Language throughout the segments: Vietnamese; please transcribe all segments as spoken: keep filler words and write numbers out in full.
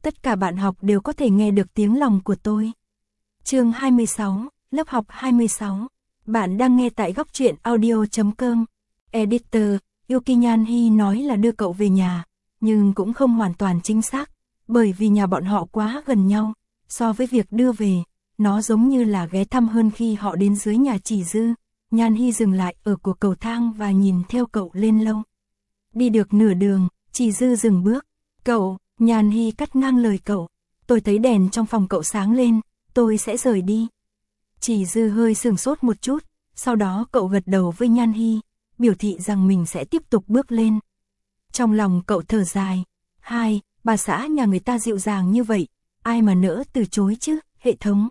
tất cả bạn học đều có thể nghe được tiếng lòng của tôi. Chương hai mươi sáu, lớp học hai mươi sáu. Bạn đang nghe tại góc truyện audio chấm com. Editor, Yuki Nhan Hi nói là đưa cậu về nhà, nhưng cũng không hoàn toàn chính xác, bởi vì nhà bọn họ quá gần nhau, so với việc đưa về, nó giống như là ghé thăm hơn khi họ đến dưới nhà Chỉ Dư. Nhan Hi dừng lại ở của cầu thang và nhìn theo cậu lên lâu. Đi được nửa đường, Chỉ Dư dừng bước. Cậu, Nhan Hi cắt ngang lời cậu. Tôi thấy đèn trong phòng cậu sáng lên, tôi sẽ rời đi. Chỉ Dư hơi sửng sốt một chút, sau đó cậu gật đầu với Nhan Hi, biểu thị rằng mình sẽ tiếp tục bước lên. Trong lòng cậu thở dài, hai, bà xã nhà người ta dịu dàng như vậy, ai mà nỡ từ chối chứ, hệ thống.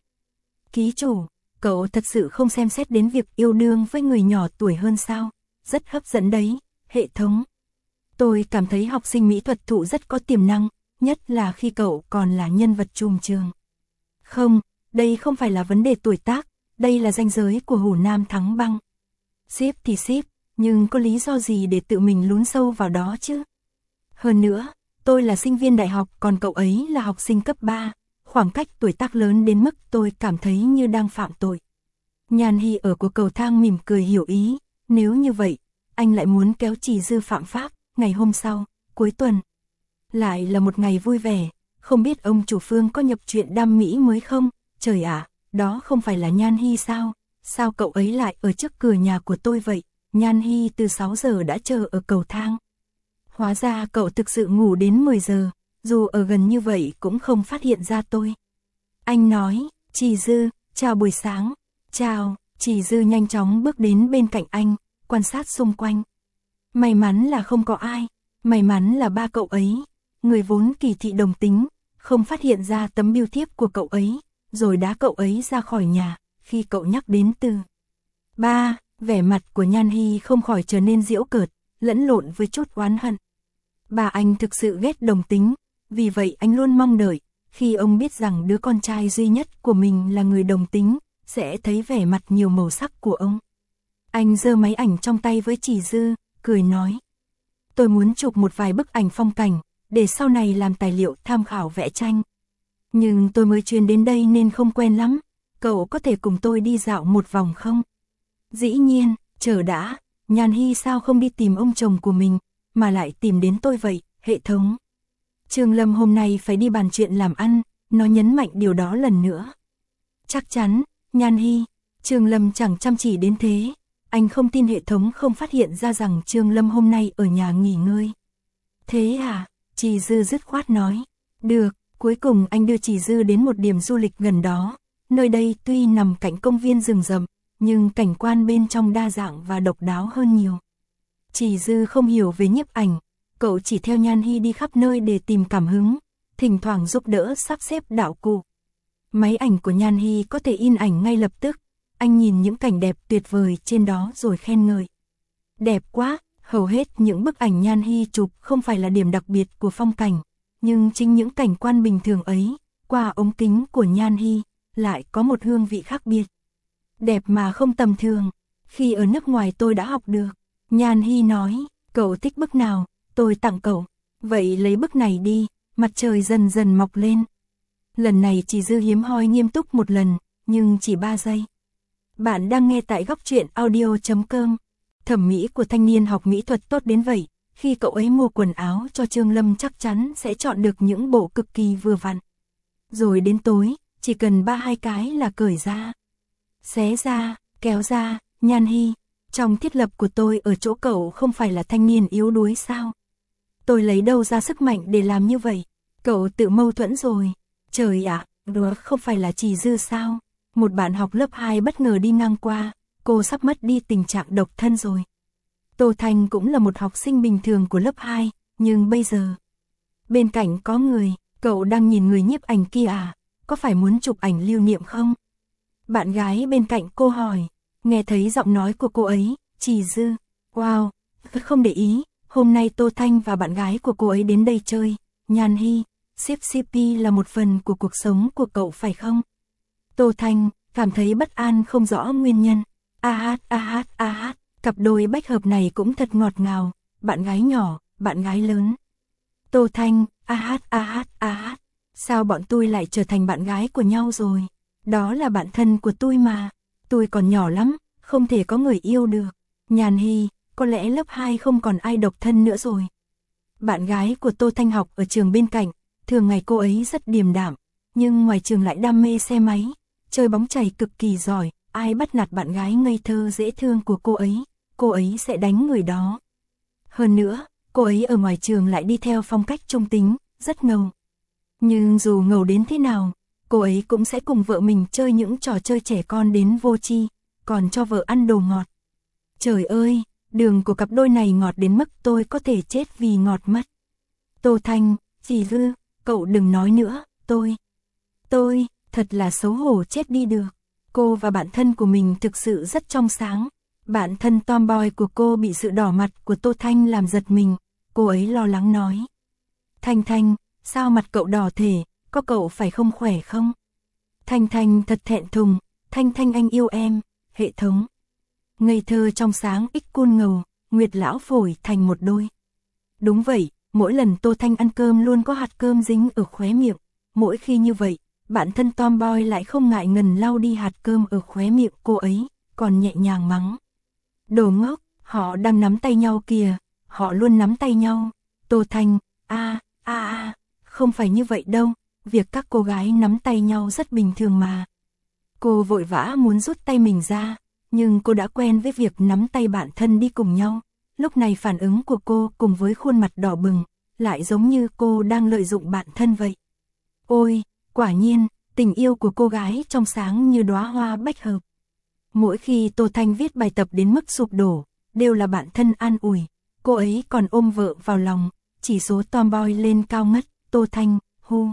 Ký chủ, cậu thật sự không xem xét đến việc yêu đương với người nhỏ tuổi hơn sao, rất hấp dẫn đấy, hệ thống. Tôi cảm thấy học sinh mỹ thuật thụ rất có tiềm năng, nhất là khi cậu còn là nhân vật trùm trường. Không, đây không phải là vấn đề tuổi tác, đây là ranh giới của Hồ Nam Thắng Băng. Ship thì ship, nhưng có lý do gì để tự mình lún sâu vào đó chứ? Hơn nữa, tôi là sinh viên đại học còn cậu ấy là học sinh cấp ba, khoảng cách tuổi tác lớn đến mức tôi cảm thấy như đang phạm tội. Nhan Hi ở của cầu thang mỉm cười hiểu ý, nếu như vậy, anh lại muốn kéo Chỉ Dư phạm pháp. Ngày hôm sau, cuối tuần, lại là một ngày vui vẻ, không biết ông chủ Phương có nhập truyện đam mỹ mới không? Trời ạ, đó không phải là Nhan Hi sao? Sao cậu ấy lại ở trước cửa nhà của tôi vậy? Nhan Hi từ sáu giờ đã chờ ở cầu thang. Hóa ra cậu thực sự ngủ đến mười giờ, dù ở gần như vậy cũng không phát hiện ra tôi. Anh nói, Chỉ Dư, chào buổi sáng. Chào, Chỉ Dư nhanh chóng bước đến bên cạnh anh, quan sát xung quanh. May mắn là không có ai, may mắn là ba cậu ấy, người vốn kỳ thị đồng tính, không phát hiện ra tấm bưu thiếp của cậu ấy, rồi đá cậu ấy ra khỏi nhà, khi cậu nhắc đến từ ba, vẻ mặt của Nhan Hi không khỏi trở nên giễu cợt, lẫn lộn với chút oán hận. Ba anh thực sự ghét đồng tính, vì vậy anh luôn mong đợi, khi ông biết rằng đứa con trai duy nhất của mình là người đồng tính, sẽ thấy vẻ mặt nhiều màu sắc của ông. Anh giơ máy ảnh trong tay với Chỉ Dư, cười nói. Tôi muốn chụp một vài bức ảnh phong cảnh, để sau này làm tài liệu tham khảo vẽ tranh. Nhưng tôi mới chuyển đến đây nên không quen lắm, cậu có thể cùng tôi đi dạo một vòng không? Dĩ nhiên, chờ đã, Nhan Hi sao không đi tìm ông chồng của mình, mà lại tìm đến tôi vậy, hệ thống. Trương Lâm hôm nay phải đi bàn chuyện làm ăn, nó nhấn mạnh điều đó lần nữa. Chắc chắn, Nhan Hi, Trương Lâm chẳng chăm chỉ đến thế. Anh không tin hệ thống không phát hiện ra rằng Trương Lâm hôm nay ở nhà nghỉ ngơi. Thế à? Chỉ Dư dứt khoát nói. Được, cuối cùng anh đưa Chỉ Dư đến một điểm du lịch gần đó. Nơi đây tuy nằm cạnh công viên rừng rậm, nhưng cảnh quan bên trong đa dạng và độc đáo hơn nhiều. Chỉ Dư không hiểu về nhiếp ảnh, cậu chỉ theo Nhan Hi đi khắp nơi để tìm cảm hứng, thỉnh thoảng giúp đỡ sắp xếp đạo cụ. Máy ảnh của Nhan Hi có thể in ảnh ngay lập tức. Anh nhìn những cảnh đẹp tuyệt vời trên đó rồi khen ngợi. Đẹp quá, hầu hết những bức ảnh Nhan Hi chụp không phải là điểm đặc biệt của phong cảnh, nhưng chính những cảnh quan bình thường ấy, qua ống kính của Nhan Hi, lại có một hương vị khác biệt. Đẹp mà không tầm thường, khi ở nước ngoài tôi đã học được. Nhan Hi nói, cậu thích bức nào, tôi tặng cậu. Vậy lấy bức này đi, mặt trời dần dần mọc lên. Lần này Chỉ Dư hiếm hoi nghiêm túc một lần, nhưng chỉ ba giây. Bạn đang nghe tại góc truyện audio chấm com. Thẩm mỹ của thanh niên học mỹ thuật tốt đến vậy, khi cậu ấy mua quần áo cho Trương Lâm chắc chắn sẽ chọn được những bộ cực kỳ vừa vặn. Rồi đến tối, chỉ cần ba hai cái là cởi ra, xé ra, kéo ra. Nhan Hi, trong thiết lập của tôi ở chỗ cậu không phải là thanh niên yếu đuối sao? Tôi lấy đâu ra sức mạnh để làm như vậy? Cậu tự mâu thuẫn rồi. Trời ạ, đó không phải là Chỉ Dư sao? Một bạn học lớp hai bất ngờ đi ngang qua, cô sắp mất đi tình trạng độc thân rồi. Tô Thanh cũng là một học sinh bình thường của lớp hai, nhưng bây giờ, bên cạnh có người, cậu đang nhìn người nhiếp ảnh kia à, có phải muốn chụp ảnh lưu niệm không? Bạn gái bên cạnh cô hỏi, nghe thấy giọng nói của cô ấy, Chỉ Dư, wow, không để ý, hôm nay Tô Thanh và bạn gái của cô ấy đến đây chơi, Nhan Hi, ship xê pê là một phần của cuộc sống của cậu phải không? Tô Thanh cảm thấy bất an không rõ nguyên nhân. A hát a hát a hát, cặp đôi bách hợp này cũng thật ngọt ngào, bạn gái nhỏ, bạn gái lớn. Tô Thanh, a hát a hát a hát, Sao bọn tôi lại trở thành bạn gái của nhau rồi? Đó là bạn thân của tôi mà. Tôi còn nhỏ lắm, không thể có người yêu được. Nhàn Hy, có lẽ lớp hai không còn ai độc thân nữa rồi. Bạn gái của Tô Thanh học ở trường bên cạnh, thường ngày cô ấy rất điềm đạm, nhưng ngoài trường lại đam mê xe máy, chơi bóng chày cực kỳ giỏi, ai bắt nạt bạn gái ngây thơ dễ thương của cô ấy, cô ấy sẽ đánh người đó. Hơn nữa, cô ấy ở ngoài trường lại đi theo phong cách trung tính, rất ngầu. Nhưng dù ngầu đến thế nào, cô ấy cũng sẽ cùng vợ mình chơi những trò chơi trẻ con đến vô tri, còn cho vợ ăn đồ ngọt. Trời ơi, đường của cặp đôi này ngọt đến mức tôi có thể chết vì ngọt mất. Tô Thanh, Dì Dư, cậu đừng nói nữa, tôi... Tôi, thật là xấu hổ chết đi được. Cô và bạn thân của mình thực sự rất trong sáng. Bạn thân tomboy của cô bị sự đỏ mặt của Tô Thanh làm giật mình, cô ấy lo lắng nói. Thanh Thanh, sao mặt cậu đỏ thế, có cậu phải không khỏe không? Thanh Thanh thật thẹn thùng, Thanh Thanh anh yêu em, hệ thống. Ngây thơ trong sáng ích côn ngầu, Nguyệt lão phổi thành một đôi. Đúng vậy, mỗi lần Tô Thanh ăn cơm luôn có hạt cơm dính ở khóe miệng, mỗi khi như vậy, bạn thân tomboy lại không ngại ngần lau đi hạt cơm ở khóe miệng cô ấy, còn nhẹ nhàng mắng. Đồ ngốc, họ đang nắm tay nhau kìa, họ luôn nắm tay nhau. Tô Thanh, a a a, không phải như vậy đâu, việc các cô gái nắm tay nhau rất bình thường mà. Cô vội vã muốn rút tay mình ra, nhưng cô đã quen với việc nắm tay bạn thân đi cùng nhau. Lúc này phản ứng của cô cùng với khuôn mặt đỏ bừng, lại giống như cô đang lợi dụng bạn thân vậy. Ôi, quả nhiên, tình yêu của cô gái trong sáng như đóa hoa bách hợp. Mỗi khi Tô Thanh viết bài tập đến mức sụp đổ, đều là bạn thân an ủi, cô ấy còn ôm vợ vào lòng, chỉ số tomboy lên cao ngất. Tô Thanh, hu,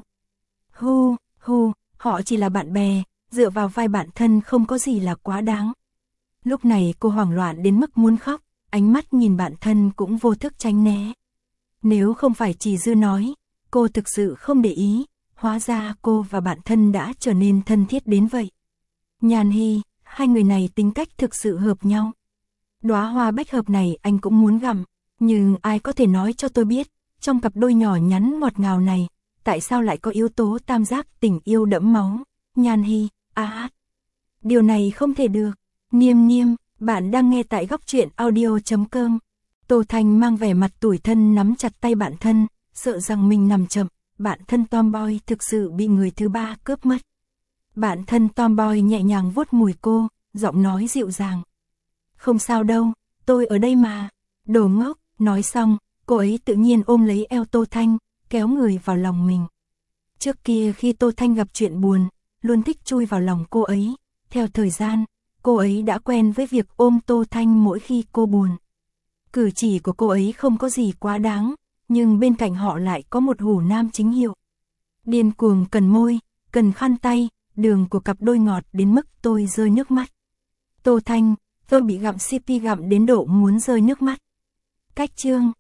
hu, hu, họ chỉ là bạn bè, dựa vào vai bạn thân không có gì là quá đáng. Lúc này cô hoảng loạn đến mức muốn khóc, ánh mắt nhìn bạn thân cũng vô thức tránh né. Nếu không phải Chỉ Dư nói, cô thực sự không để ý, hóa ra cô và bạn thân đã trở nên thân thiết đến vậy. Nhàn Hy, hai người này tính cách thực sự hợp nhau. Đóa hoa bách hợp này anh cũng muốn gặm, nhưng ai có thể nói cho tôi biết, trong cặp đôi nhỏ nhắn ngọt ngào này, tại sao lại có yếu tố tam giác tình yêu đẫm máu? Nhàn Hy, a hát. Điều này không thể được. Niêm Niêm, bạn đang nghe tại góc truyện audio chấm com. Tô Thanh mang vẻ mặt tủi thân nắm chặt tay bạn thân, sợ rằng mình nằm chậm, bạn thân tomboy thực sự bị người thứ ba cướp mất. Bạn thân tomboy nhẹ nhàng vuốt mùi cô, giọng nói dịu dàng. Không sao đâu, tôi ở đây mà. Đồ ngốc, nói xong, cô ấy tự nhiên ôm lấy eo Tô Thanh, kéo người vào lòng mình. Trước kia khi Tô Thanh gặp chuyện buồn, luôn thích chui vào lòng cô ấy. Theo thời gian, cô ấy đã quen với việc ôm Tô Thanh mỗi khi cô buồn. Cử chỉ của cô ấy không có gì quá đáng, nhưng bên cạnh họ lại có một hủ nam chính hiệu. Điên cuồng cần môi, cần khăn tay, đường của cặp đôi ngọt đến mức tôi rơi nước mắt. Tô Thanh, tôi bị gặm xê pê gặm đến độ muốn rơi nước mắt. Cách chương